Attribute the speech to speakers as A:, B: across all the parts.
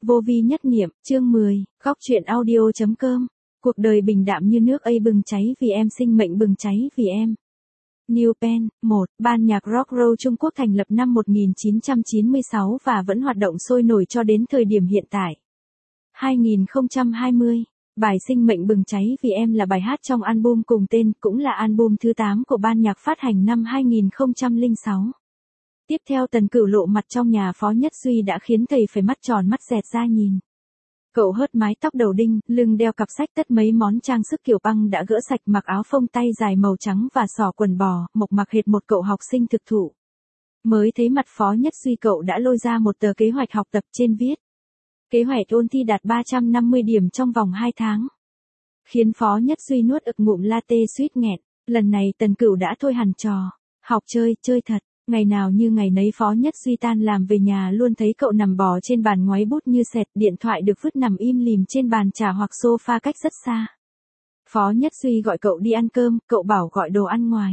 A: Vô vi nhất niệm, chương 10, góc truyện audio.com. Cuộc đời bình đạm như nước ấy bừng cháy vì em, sinh mệnh bừng cháy vì em. New Pen, 1, ban nhạc rock roll Trung Quốc thành lập năm 1996 và vẫn hoạt động sôi nổi cho đến thời điểm hiện tại. 2020, bài Sinh mệnh bừng cháy vì em là bài hát trong album cùng tên, cũng là album thứ 8 của ban nhạc phát hành năm 2006. Tiếp theo Tần Cửu lộ mặt trong nhà Phó Nhất Duy đã khiến thầy phải mắt tròn mắt dẹt ra nhìn. Cậu hớt mái tóc đầu đinh, lưng đeo cặp sách tất mấy món trang sức kiểu băng đã gỡ sạch, mặc áo phông tay dài màu trắng và xỏ quần bò, mộc mạc hệt một cậu học sinh thực thụ. Mới thấy mặt Phó Nhất Duy cậu đã lôi ra một tờ kế hoạch học tập, trên viết kế hoạch ôn thi đạt 350 điểm trong vòng 2 tháng. Khiến Phó Nhất Duy nuốt ực ngụm latte suýt nghẹn, lần này Tần Cửu đã thôi hẳn trò, học chơi, chơi thật. Ngày nào như ngày nấy Phó Nhất Duy tan làm về nhà luôn thấy cậu nằm bò trên bàn ngoáy bút như sệt, điện thoại được vứt nằm im lìm trên bàn trà hoặc sofa cách rất xa. Phó Nhất Duy gọi cậu đi ăn cơm, cậu bảo gọi đồ ăn ngoài.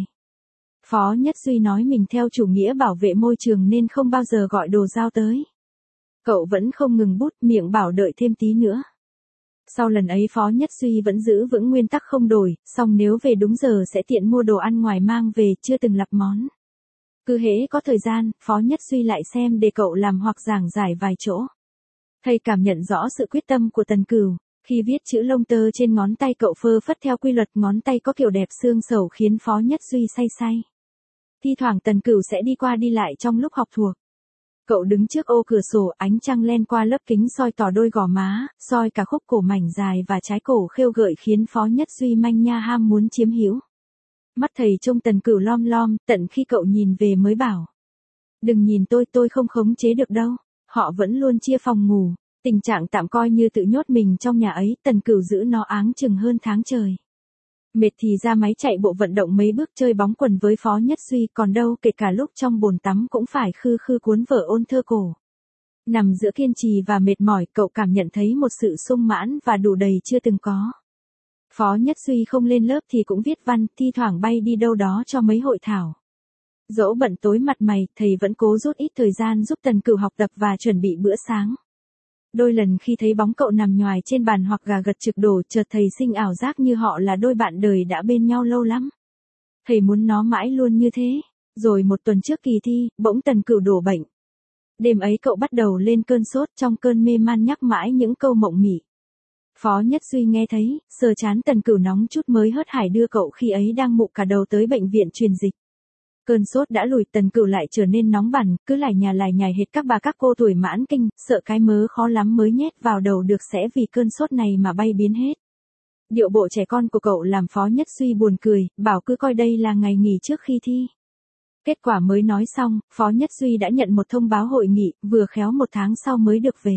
A: Phó Nhất Duy nói mình theo chủ nghĩa bảo vệ môi trường nên không bao giờ gọi đồ giao tới. Cậu vẫn không ngừng bút, miệng bảo đợi thêm tí nữa. Sau lần ấy Phó Nhất Duy vẫn giữ vững nguyên tắc không đổi, song nếu về đúng giờ sẽ tiện mua đồ ăn ngoài mang về, chưa từng lặp món. Cứ hễ có thời gian, Phó Nhất Duy lại xem để cậu làm hoặc giảng giải vài chỗ. Thầy cảm nhận rõ sự quyết tâm của Tần Cửu, khi viết chữ lông tơ trên ngón tay cậu phơ phất theo quy luật, ngón tay có kiểu đẹp xương sầu khiến Phó Nhất Duy say say. Thi thoảng Tần Cửu sẽ đi qua đi lại trong lúc học thuộc. Cậu đứng trước ô cửa sổ, ánh trăng len qua lớp kính soi tỏ đôi gò má, soi cả khúc cổ mảnh dài và trái cổ khêu gợi khiến Phó Nhất Duy manh nha ham muốn chiếm hữu. Mắt thầy trông Tần Cửu lom lom, tận khi cậu nhìn về mới bảo. Đừng nhìn tôi không khống chế được đâu. Họ vẫn luôn chia phòng ngủ, tình trạng tạm coi như tự nhốt mình trong nhà ấy, Tần Cửu giữ nó áng chừng hơn tháng trời. Mệt thì ra máy chạy bộ vận động mấy bước, chơi bóng quần với Phó Nhất Duy, còn đâu kể cả lúc trong bồn tắm cũng phải khư khư cuốn vở ôn thơ cổ. Nằm giữa kiên trì và mệt mỏi, cậu cảm nhận thấy một sự sung mãn và đủ đầy chưa từng có. Phó Nhất Duy không lên lớp thì cũng viết văn, thi thoảng bay đi đâu đó cho mấy hội thảo. Dẫu bận tối mặt mày, thầy vẫn cố rút ít thời gian giúp Tần Cửu học tập và chuẩn bị bữa sáng. Đôi lần khi thấy bóng cậu nằm nhoài trên bàn hoặc gà gật trực đổ, chợt thầy sinh ảo giác như họ là đôi bạn đời đã bên nhau lâu lắm. Thầy muốn nó mãi luôn như thế. Rồi một tuần trước kỳ thi, bỗng Tần Cửu đổ bệnh. Đêm ấy cậu bắt đầu lên cơn sốt, trong cơn mê man nhắc mãi những câu mộng mị. Phó Nhất Duy nghe thấy, sờ trán Tần Cửu nóng chút mới hớt hải đưa cậu khi ấy đang mụ cả đầu tới bệnh viện truyền dịch. Cơn sốt đã lùi, Tần Cửu lại trở nên nóng bẳn, cứ lải nhải hệt các bà các cô tuổi mãn kinh, sợ cái mớ khó lắm mới nhét vào đầu được sẽ vì cơn sốt này mà bay biến hết. Điệu bộ trẻ con của cậu làm Phó Nhất Duy buồn cười, bảo cứ coi đây là ngày nghỉ trước khi thi. Kết quả mới nói xong, Phó Nhất Duy đã nhận một thông báo hội nghị, vừa khéo 1 tháng sau mới được về.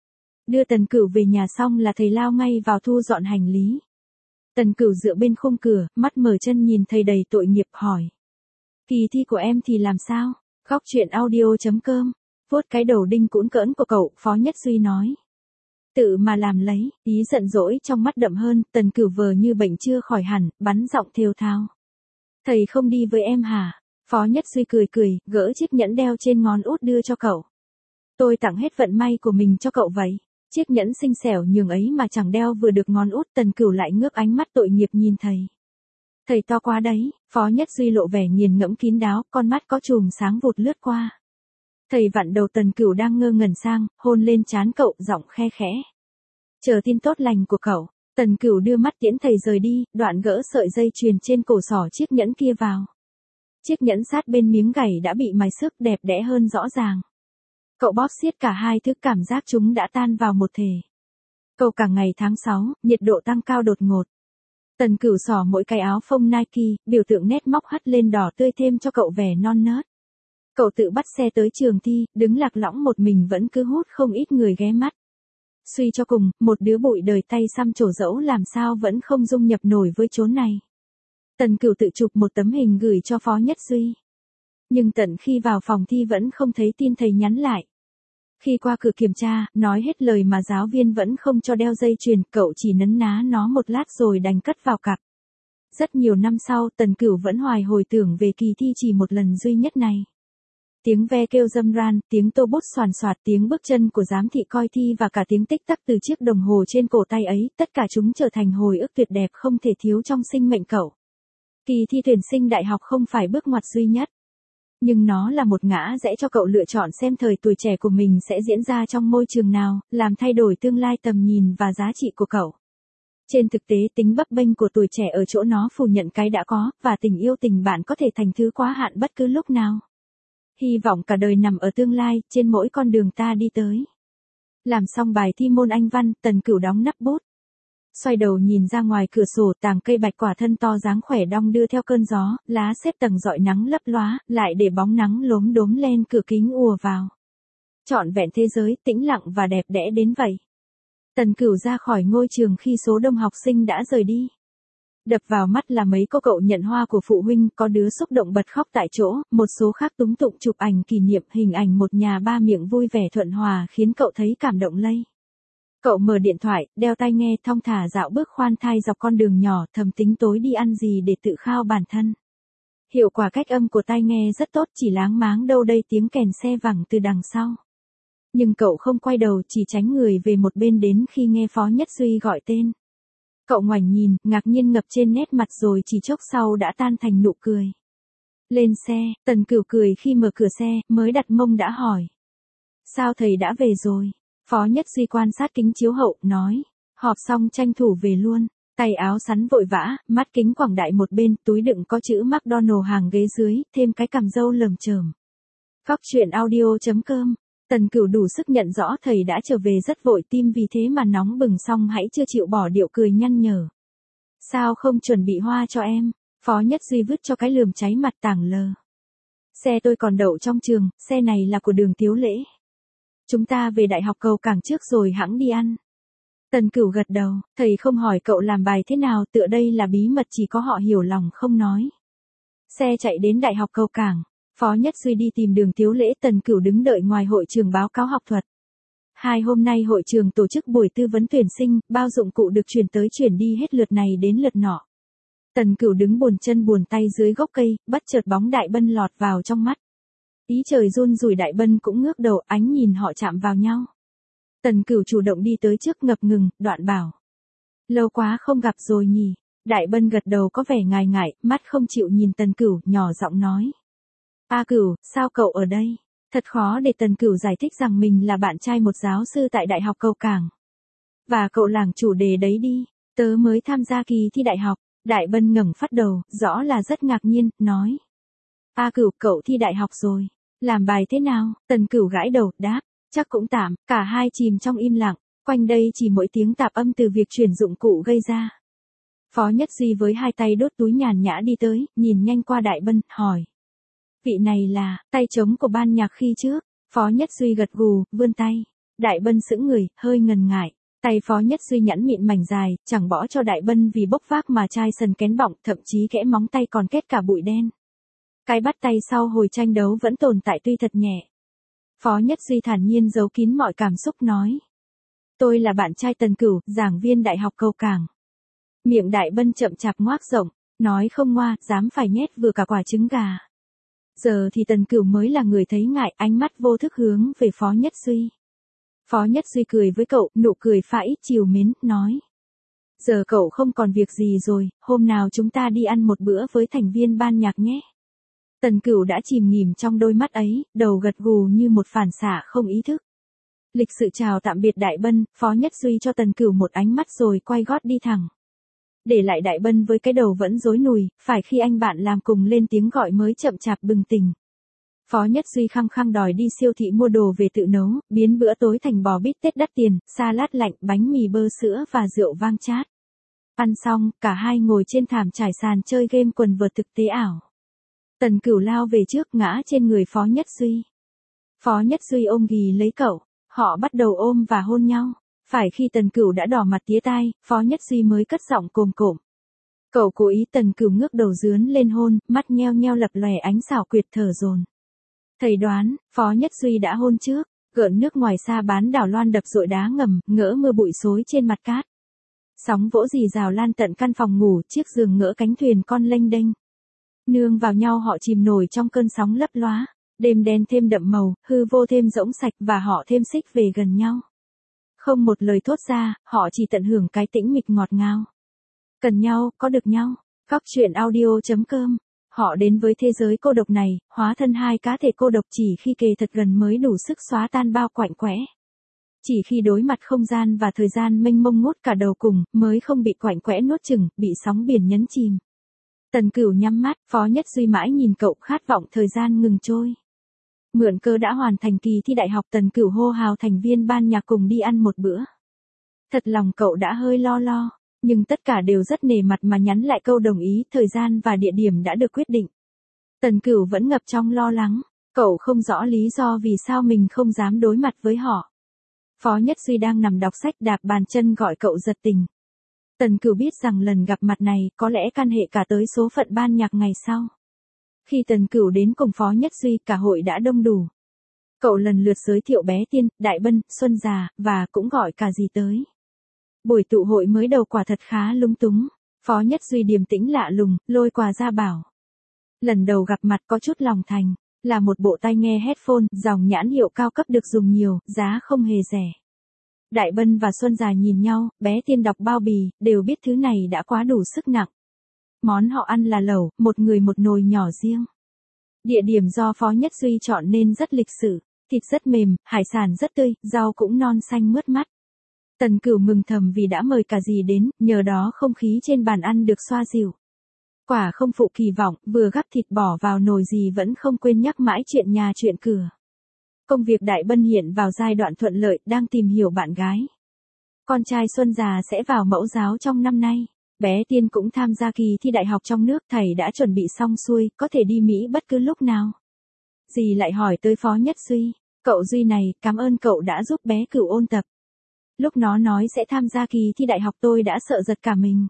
A: Đưa Tần Cửu về nhà xong là thầy lao ngay vào thu dọn hành lý. Tần Cửu dựa bên khung cửa, mắt mở chân nhìn thầy đầy tội nghiệp hỏi. Kỳ thi của em thì làm sao? Góc truyện audio.com. Vuốt cái đầu đinh cũn cỡn của cậu, Phó Nhất Duy nói. Tự mà làm lấy, ý giận dỗi trong mắt đậm hơn, Tần Cửu vờ như bệnh chưa khỏi hẳn, bắn giọng thều thào. Thầy không đi với em hả? Phó Nhất Duy cười, gỡ chiếc nhẫn đeo trên ngón út đưa cho cậu. Tôi tặng hết vận may của mình cho cậu vậy. Chiếc nhẫn xinh xẻo nhường ấy mà chẳng đeo vừa được ngón út, Tần Cửu lại ngước ánh mắt tội nghiệp nhìn thầy. Thầy to quá đấy, Phó Nhất Duy lộ vẻ nghiền ngẫm kín đáo, con mắt có chùm sáng vụt lướt qua. Thầy vặn đầu Tần Cửu đang ngơ ngẩn sang, hôn lên trán cậu, giọng khe khẽ. Chờ tin tốt lành của cậu. Tần Cửu đưa mắt tiễn thầy rời đi, đoạn gỡ sợi dây chuyền trên cổ xỏ chiếc nhẫn kia vào. Chiếc nhẫn sát bên miếng gảy đã bị mài xước, đẹp đẽ hơn rõ ràng. Cậu bóp siết cả hai thứ, cảm giác chúng đã tan vào một thể. Cậu cả ngày tháng 6, nhiệt độ tăng cao đột ngột. Tần Cửu xỏ mỗi cái áo phông Nike, biểu tượng nét móc hắt lên đỏ tươi thêm cho cậu vẻ non nớt. Cậu tự bắt xe tới trường thi, đứng lạc lõng một mình vẫn cứ hút không ít người ghé mắt. Suy cho cùng, một đứa bụi đời tay xăm trổ dẫu làm sao vẫn không dung nhập nổi với chốn này. Tần Cửu tự chụp một tấm hình gửi cho Phó Nhất Duy. Nhưng tận khi vào phòng thi vẫn không thấy tin thầy nhắn lại. Khi qua cửa kiểm tra, nói hết lời mà giáo viên vẫn không cho đeo dây chuyền, cậu chỉ nấn ná nó một lát rồi đành cất vào cặp. Rất nhiều năm sau, Tần Cửu vẫn hoài hồi tưởng về kỳ thi chỉ một lần duy nhất này. Tiếng ve kêu râm ran, tiếng tô bút soàn soạt, tiếng bước chân của giám thị coi thi và cả tiếng tích tắc từ chiếc đồng hồ trên cổ tay ấy, tất cả chúng trở thành hồi ức tuyệt đẹp không thể thiếu trong sinh mệnh cậu. Kỳ thi tuyển sinh đại học không phải bước ngoặt duy nhất. Nhưng nó là một ngã rẽ cho cậu lựa chọn xem thời tuổi trẻ của mình sẽ diễn ra trong môi trường nào, làm thay đổi tương lai tầm nhìn và giá trị của cậu. Trên thực tế tính bấp bênh của tuổi trẻ ở chỗ nó phủ nhận cái đã có, và tình yêu tình bạn có thể thành thứ quá hạn bất cứ lúc nào. Hy vọng cả đời nằm ở tương lai, trên mỗi con đường ta đi tới. Làm xong bài thi môn Anh văn, Tần Cửu đóng nắp bút. Xoay đầu nhìn ra ngoài cửa sổ, tàng cây bạch quả thân to dáng khỏe đong đưa theo cơn gió, lá xếp tầng rọi nắng lấp lóa, lại để bóng nắng lốm đốm lên cửa kính ùa vào. Trọn vẹn thế giới, tĩnh lặng và đẹp đẽ đến vậy. Tần Cửu ra khỏi ngôi trường khi số đông học sinh đã rời đi. Đập vào mắt là mấy cô cậu nhận hoa của phụ huynh, có đứa xúc động bật khóc tại chỗ, một số khác túng tụng chụp ảnh kỷ niệm, hình ảnh một nhà ba miệng vui vẻ thuận hòa khiến cậu thấy cảm động lây. Cậu mở điện thoại, đeo tai nghe thong thả dạo bước khoan thai dọc con đường nhỏ, thầm tính tối đi ăn gì để tự khao bản thân. Hiệu quả cách âm của tai nghe rất tốt, chỉ láng máng đâu đây tiếng kèn xe vẳng từ đằng sau. Nhưng cậu không quay đầu, chỉ tránh người về một bên đến khi nghe Phó Nhất Duy gọi tên. Cậu ngoảnh nhìn, ngạc nhiên ngập trên nét mặt rồi chỉ chốc sau đã tan thành nụ cười. Lên xe, Tần Cửu cười khi mở cửa xe, mới đặt mông đã hỏi. Sao thầy đã về rồi? Phó Nhất Duy quan sát kính chiếu hậu, nói. Họp xong tranh thủ về luôn. Tay áo sắn vội vã, mắt kính quảng đại một bên, túi đựng có chữ McDonald hàng ghế dưới, thêm cái cằm râu lởm chởm. Góc truyện audio.com. Tần Cửu đủ sức nhận rõ thầy đã trở về rất vội, tim vì thế mà nóng bừng, xong hãy chưa chịu bỏ điệu cười nhăn nhở. Sao không chuẩn bị hoa cho em? Phó Nhất Duy vứt cho cái lườm cháy mặt tảng lờ. Xe tôi còn đậu trong trường, xe này là của Đường Tiếu Lễ. Chúng ta về Đại học Cầu Cảng trước rồi hẵng đi ăn. Tần Cửu gật đầu, thầy không hỏi cậu làm bài thế nào, tựa đây là bí mật chỉ có họ hiểu lòng không nói. Xe chạy đến Đại học Cầu Cảng. Phó Nhất Duy đi tìm Đường Tiếu Lễ, Tần Cửu đứng đợi ngoài hội trường báo cáo học thuật. 2 hôm nay hội trường tổ chức buổi tư vấn tuyển sinh, bao dụng cụ được chuyển tới chuyển đi hết lượt này đến lượt nọ. Tần Cửu đứng buồn chân buồn tay dưới gốc cây, bất chợt bóng Đại Bân lọt vào trong mắt. Ý trời run rủi, Đại Bân cũng ngước đầu, ánh nhìn họ chạm vào nhau. Tần Cửu chủ động đi tới trước, ngập ngừng, đoạn bảo. Lâu quá không gặp rồi nhỉ. Đại Bân gật đầu có vẻ ngại ngại, mắt không chịu nhìn Tần Cửu, nhỏ giọng nói. A Cửu, sao cậu ở đây? Thật khó để Tần Cửu giải thích rằng mình là bạn trai một giáo sư tại Đại học Cầu Cảng. Và cậu làng chủ đề đấy đi, tớ mới tham gia kỳ thi đại học. Đại Bân ngẩng phát đầu, rõ là rất ngạc nhiên, nói. A Cửu, cậu thi đại học rồi. Làm bài thế nào? Tần Cửu gãi đầu, đáp. Chắc cũng tạm, cả hai chìm trong im lặng. Quanh đây chỉ mỗi tiếng tạp âm từ việc chuyển dụng cụ gây ra. Phó Nhất Duy với hai tay đốt túi nhàn nhã đi tới, nhìn nhanh qua Đại Bân, hỏi. Vị này là, tay trống của ban nhạc khi trước. Phó Nhất Duy gật gù, vươn tay. Đại Bân sững người, hơi ngần ngại. Tay Phó Nhất Duy nhẵn mịn mảnh dài, chẳng bỏ cho Đại Bân vì bốc vác mà chai sần kén bọng, thậm chí kẽ móng tay còn kết cả bụi đen. Cái bắt tay sau hồi tranh đấu vẫn tồn tại tuy thật nhẹ. Phó Nhất Duy thản nhiên giấu kín mọi cảm xúc nói. Tôi là bạn trai Tần Cửu, giảng viên Đại học Cầu Cảng. Miệng Đại Bân chậm chạp ngoác rộng, nói không ngoa, dám phải nhét vừa cả quả trứng gà. Giờ thì Tần Cửu mới là người thấy ngại, ánh mắt vô thức hướng về Phó Nhất Duy. Phó Nhất Duy cười với cậu, nụ cười pha ít trìu mến, nói. Giờ cậu không còn việc gì rồi, hôm nào chúng ta đi ăn một bữa với thành viên ban nhạc nhé. Tần Cửu đã chìm nghỉm trong đôi mắt ấy, đầu gật gù như một phản xạ không ý thức. Lịch sự chào tạm biệt Đại Bân, Phó Nhất Duy cho Tần Cửu một ánh mắt rồi quay gót đi thẳng. Để lại Đại Bân với cái đầu vẫn rối nùi, phải khi anh bạn làm cùng lên tiếng gọi mới chậm chạp bừng tỉnh. Phó Nhất Duy khăng khăng đòi đi siêu thị mua đồ về tự nấu, biến bữa tối thành bò bít tết đắt tiền, salad lạnh, bánh mì bơ sữa và rượu vang chát. Ăn xong, cả hai ngồi trên thảm trải sàn chơi game quần vợt thực tế ảo. Tần Cửu lao về trước, ngã trên người Phó Nhất Duy. Phó Nhất Duy ôm ghì lấy cậu, họ bắt đầu ôm và hôn nhau. Phải khi Tần Cửu đã đỏ mặt tía tai, Phó Nhất Duy mới cất giọng cồm cộm. Cậu cố ý. Tần Cửu ngước đầu dướn lên hôn, mắt nheo nheo lập lòe ánh xảo quyệt thở dồn. Thầy đoán, Phó Nhất Duy đã hôn trước, gợn nước ngoài xa bán đảo loan đập dội đá ngầm, ngỡ mưa bụi xối trên mặt cát. Sóng vỗ rì rào lan tận căn phòng ngủ, chiếc giường ngỡ cánh thuyền con lênh đênh. Nương vào nhau họ chìm nổi trong cơn sóng lấp loá. Đêm đen thêm đậm màu, hư vô thêm rỗng sạch và họ thêm xích về gần nhau. Không một lời thốt ra, họ chỉ tận hưởng cái tĩnh mịch ngọt ngào. Cần nhau, có được nhau. Góc truyện audio.com. Họ đến với thế giới cô độc này, hóa thân hai cá thể cô độc chỉ khi kề thật gần mới đủ sức xóa tan bao quạnh quẽ. Chỉ khi đối mặt không gian và thời gian mênh mông ngút cả đầu cùng, mới không bị quạnh quẽ nuốt chửng, bị sóng biển nhấn chìm. Tần Cửu nhắm mắt, Phó Nhất Duy mãi nhìn cậu khát vọng thời gian ngừng trôi. Mượn cơ đã hoàn thành kỳ thi đại học, Tần Cửu hô hào thành viên ban nhạc cùng đi ăn một bữa. Thật lòng cậu đã hơi lo, nhưng tất cả đều rất nể mặt mà nhắn lại câu đồng ý, thời gian và địa điểm đã được quyết định. Tần Cửu vẫn ngập trong lo lắng, cậu không rõ lý do vì sao mình không dám đối mặt với họ. Phó Nhất Duy đang nằm đọc sách đạp bàn chân gọi cậu giật tỉnh. Tần Cửu biết rằng lần gặp mặt này có lẽ can hệ cả tới số phận ban nhạc ngày sau. Khi Tần Cửu đến cùng Phó Nhất Duy, cả hội đã đông đủ. Cậu lần lượt giới thiệu Bé Tiên, Đại Bân, Xuân Già, và cũng gọi cả dì tới. Buổi tụ hội mới đầu quả thật khá lúng túng. Phó Nhất Duy điềm tĩnh lạ lùng, lôi quà ra bảo. Lần đầu gặp mặt có chút lòng thành, là một bộ tai nghe headphone, dòng nhãn hiệu cao cấp được dùng nhiều, giá không hề rẻ. Đại Bân và Xuân Già nhìn nhau, Bé Tiên đọc bao bì, đều biết thứ này đã quá đủ sức nặng. Món họ ăn là lẩu, một người một nồi nhỏ riêng. Địa điểm do Phó Nhất Duy chọn nên rất lịch sự, thịt rất mềm, hải sản rất tươi, rau cũng non xanh mướt mắt. Tần Cửu mừng thầm vì đã mời cả dì đến, nhờ đó không khí trên bàn ăn được xoa dịu. Quả không phụ kỳ vọng, vừa gắp thịt bỏ vào nồi dì vẫn không quên nhắc mãi chuyện nhà chuyện cửa. Công việc Đại Bân hiện vào giai đoạn thuận lợi, đang tìm hiểu bạn gái. Con trai Xuân Già sẽ vào mẫu giáo trong năm nay. Bé Tiên cũng tham gia kỳ thi đại học trong nước, thầy đã chuẩn bị xong xuôi, có thể đi Mỹ bất cứ lúc nào. Dì lại hỏi tới Phó Nhất Duy, cậu Duy này, cảm ơn cậu đã giúp bé Cửu ôn tập. Lúc nó nói sẽ tham gia kỳ thi đại học tôi đã sợ giật cả mình.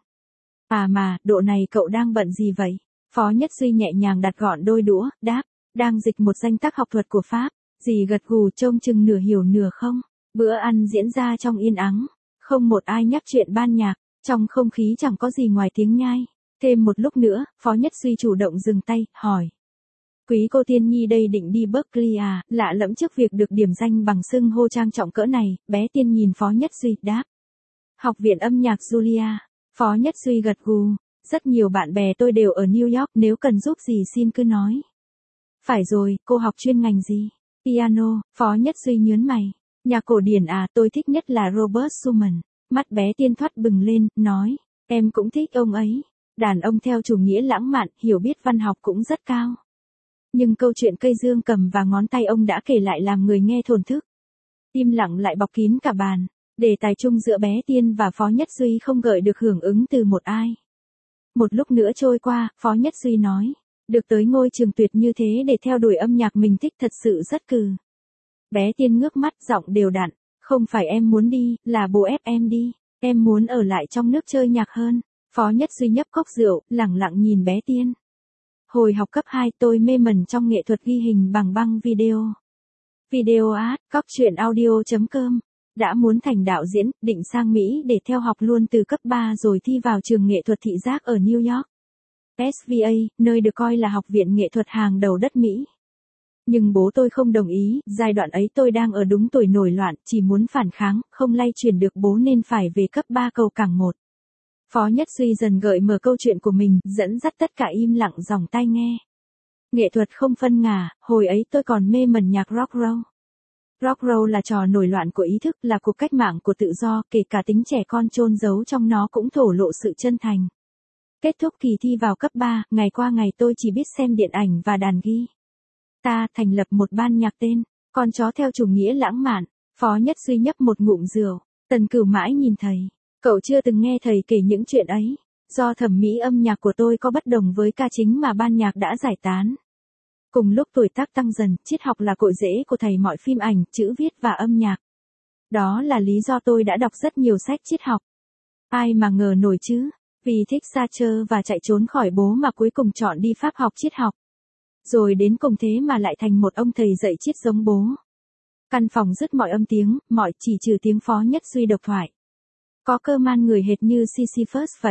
A: À mà, độ này cậu đang bận gì vậy? Phó Nhất Duy nhẹ nhàng đặt gọn đôi đũa, đáp, đang dịch một danh tác học thuật của Pháp. Dì gật gù trông chừng nửa hiểu nửa không. Bữa ăn diễn ra trong yên ắng, không một ai nhắc chuyện ban nhạc, trong không khí chẳng có gì ngoài tiếng nhai. Thêm một lúc nữa, Phó Nhất Duy chủ động dừng tay, hỏi. Quý cô Tiên Nhi đây định đi Berkeley à? Lạ lẫm trước việc được điểm danh bằng xưng hô trang trọng cỡ này. Bé Tiên nhìn Phó Nhất Duy, đáp. Học viện âm nhạc Julia. Phó Nhất Duy gật gù. Rất nhiều bạn bè tôi đều ở New York, nếu cần giúp gì xin cứ nói. Phải rồi, cô học chuyên ngành gì? Piano. Phó Nhất Duy nhớn mày. Nhạc cổ điển à? Tôi thích nhất là Robert Schumann. Mắt Bé Tiên thoát bừng lên, nói. Em cũng thích ông ấy. Đàn ông theo chủ nghĩa lãng mạn, hiểu biết văn học cũng rất cao. Nhưng câu chuyện cây dương cầm và ngón tay ông đã kể lại làm người nghe thổn thức. Im lặng lại bọc kín cả bàn. Đề tài chung giữa Bé Tiên và Phó Nhất Duy không gợi được hưởng ứng từ một ai. Một lúc nữa trôi qua, Phó Nhất Duy nói. Được tới ngôi trường tuyệt như thế để theo đuổi âm nhạc mình thích thật sự rất cừ. Bé Tiên ngước mắt, giọng đều đặn. Không phải em muốn đi, là bố ép em đi. Em muốn ở lại trong nước chơi nhạc hơn. Phó Nhất Duy nhấp cốc rượu, lẳng lặng nhìn Bé Tiên. Hồi học cấp 2 tôi mê mẩn trong nghệ thuật ghi hình bằng băng video. Video art, góc truyện audio.com. Đã muốn thành đạo diễn, định sang Mỹ để theo học luôn từ cấp 3 rồi thi vào trường nghệ thuật thị giác ở New York. SVA, nơi được coi là học viện nghệ thuật hàng đầu đất Mỹ. Nhưng bố tôi không đồng ý, giai đoạn ấy tôi đang ở đúng tuổi nổi loạn, chỉ muốn phản kháng, không lay chuyển được bố nên phải về cấp 3 cầu cảng 1. Phó Nhất Duy dần gợi mở câu chuyện của mình, dẫn dắt tất cả im lặng dòng tai nghe. Nghệ thuật không phân ngả, hồi ấy tôi còn mê mẩn nhạc rock roll. Rock roll là trò nổi loạn của ý thức, là cuộc cách mạng của tự do, kể cả tính trẻ con chôn giấu trong nó cũng thổ lộ sự chân thành. Kết thúc kỳ thi vào cấp 3, ngày qua ngày tôi chỉ biết xem điện ảnh và đàn ghi. Ta thành lập một ban nhạc tên, Con chó theo chủ nghĩa lãng mạn. Phó Nhất Duy nhấp một ngụm rượu, Tần Cửu mãi nhìn thầy. Cậu chưa từng nghe thầy kể những chuyện ấy. Do thẩm mỹ âm nhạc của tôi có bất đồng với ca chính mà ban nhạc đã giải tán. Cùng lúc tuổi tác tăng dần, triết học là cội rễ của thầy mọi phim ảnh, chữ viết và âm nhạc. Đó là lý do tôi đã đọc rất nhiều sách triết học. Ai mà ngờ nổi chứ, vì thích Sartre và chạy trốn khỏi bố mà cuối cùng chọn đi Pháp học triết học. Rồi đến cùng thế mà lại thành một ông thầy dạy triết giống bố. Căn phòng dứt mọi âm tiếng, mọi chỉ trừ tiếng Phó Nhất Duy độc thoại. Có cơ man người hệt như Sisyphus vậy.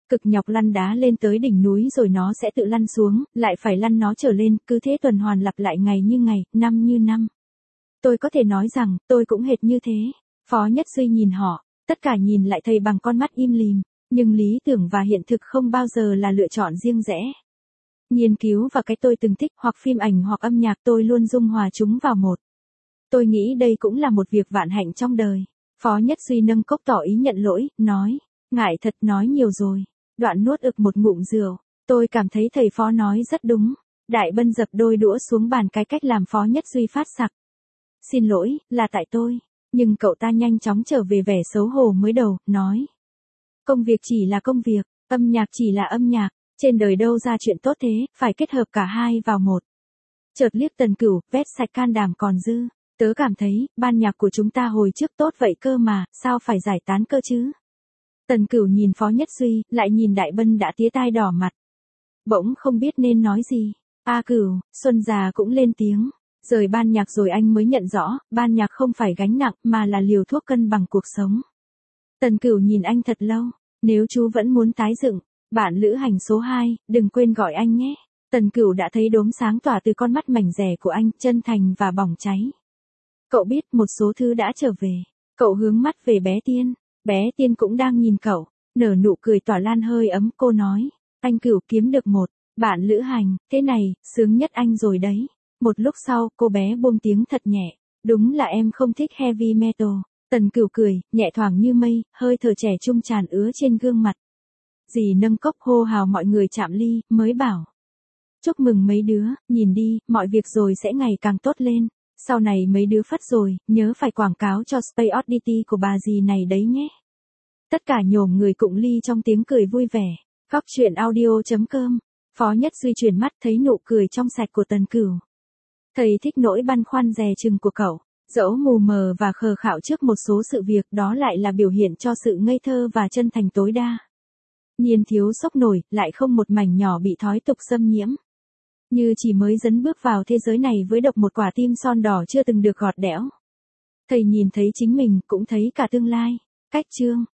A: Cực nhọc lăn đá lên tới đỉnh núi rồi nó sẽ tự lăn xuống, lại phải lăn nó trở lên, cứ thế tuần hoàn lặp lại ngày như ngày, năm như năm. Tôi có thể nói rằng, tôi cũng hệt như thế. Phó Nhất Duy nhìn họ, tất cả nhìn lại thầy bằng con mắt im lìm, nhưng lý tưởng và hiện thực không bao giờ là lựa chọn riêng rẽ. Nghiên cứu và cái tôi từng thích hoặc phim ảnh hoặc âm nhạc tôi luôn dung hòa chúng vào một. Tôi nghĩ đây cũng là một việc vạn hạnh trong đời. Phó Nhất Duy nâng cốc tỏ ý nhận lỗi, nói, ngại thật nói nhiều rồi. Đoạn nuốt ực một ngụm rượu, tôi cảm thấy thầy Phó nói rất đúng. Đại Bân dập đôi đũa xuống bàn cái cách làm Phó Nhất Duy phát sặc. Xin lỗi, là tại tôi. Nhưng cậu ta nhanh chóng trở về vẻ xấu hổ mới đầu, nói. Công việc chỉ là công việc, âm nhạc chỉ là âm nhạc, trên đời đâu ra chuyện tốt thế, phải kết hợp cả hai vào một. Chợt liếc Tần Cửu, vét sạch can đảm còn dư. Tớ cảm thấy, ban nhạc của chúng ta hồi trước tốt vậy cơ mà, sao phải giải tán cơ chứ? Tần Cửu nhìn Phó Nhất Duy, lại nhìn Đại Bân đã tía tai đỏ mặt. Bỗng không biết nên nói gì. A Cửu, Xuân già cũng lên tiếng. Rời ban nhạc rồi anh mới nhận rõ, ban nhạc không phải gánh nặng mà là liều thuốc cân bằng cuộc sống. Tần Cửu nhìn anh thật lâu. Nếu chú vẫn muốn tái dựng, bạn lữ hành số 2, đừng quên gọi anh nhé. Tần Cửu đã thấy đốm sáng tỏa từ con mắt mảnh rẻ của anh, chân thành và bỏng cháy. Cậu biết một số thứ đã trở về. Cậu hướng mắt về bé Tiên. Bé Tiên cũng đang nhìn cậu. Nở nụ cười tỏa lan hơi ấm, cô nói. Anh Cửu kiếm được một bạn lữ hành, thế này, sướng nhất anh rồi đấy. Một lúc sau, cô bé buông tiếng thật nhẹ. Đúng là em không thích heavy metal. Tần Cửu cười, nhẹ thoảng như mây, hơi thở trẻ trung tràn ứa trên gương mặt. Dì nâng cốc hô hào mọi người chạm ly, mới bảo. Chúc mừng mấy đứa, nhìn đi, mọi việc rồi sẽ ngày càng tốt lên. Sau này mấy đứa phất rồi, nhớ phải quảng cáo cho Space Oddity của bà dì này đấy nhé. Tất cả nhổm người cụng ly trong tiếng cười vui vẻ. Góc truyện audio.com. Phó Nhất Duy chuyển mắt thấy nụ cười trong sạch của Tần Cửu. Thầy thích nỗi băn khoăn dè chừng của cậu. Dẫu mù mờ và khờ khạo trước một số sự việc, đó lại là biểu hiện cho sự ngây thơ và chân thành tối đa. Niên thiếu sốc nổi, lại không một mảnh nhỏ bị thói tục xâm nhiễm. Như chỉ mới dấn bước vào thế giới này với độc một quả tim son đỏ chưa từng được gọt đẽo. Thầy nhìn thấy chính mình, cũng thấy cả tương lai. Cách chương.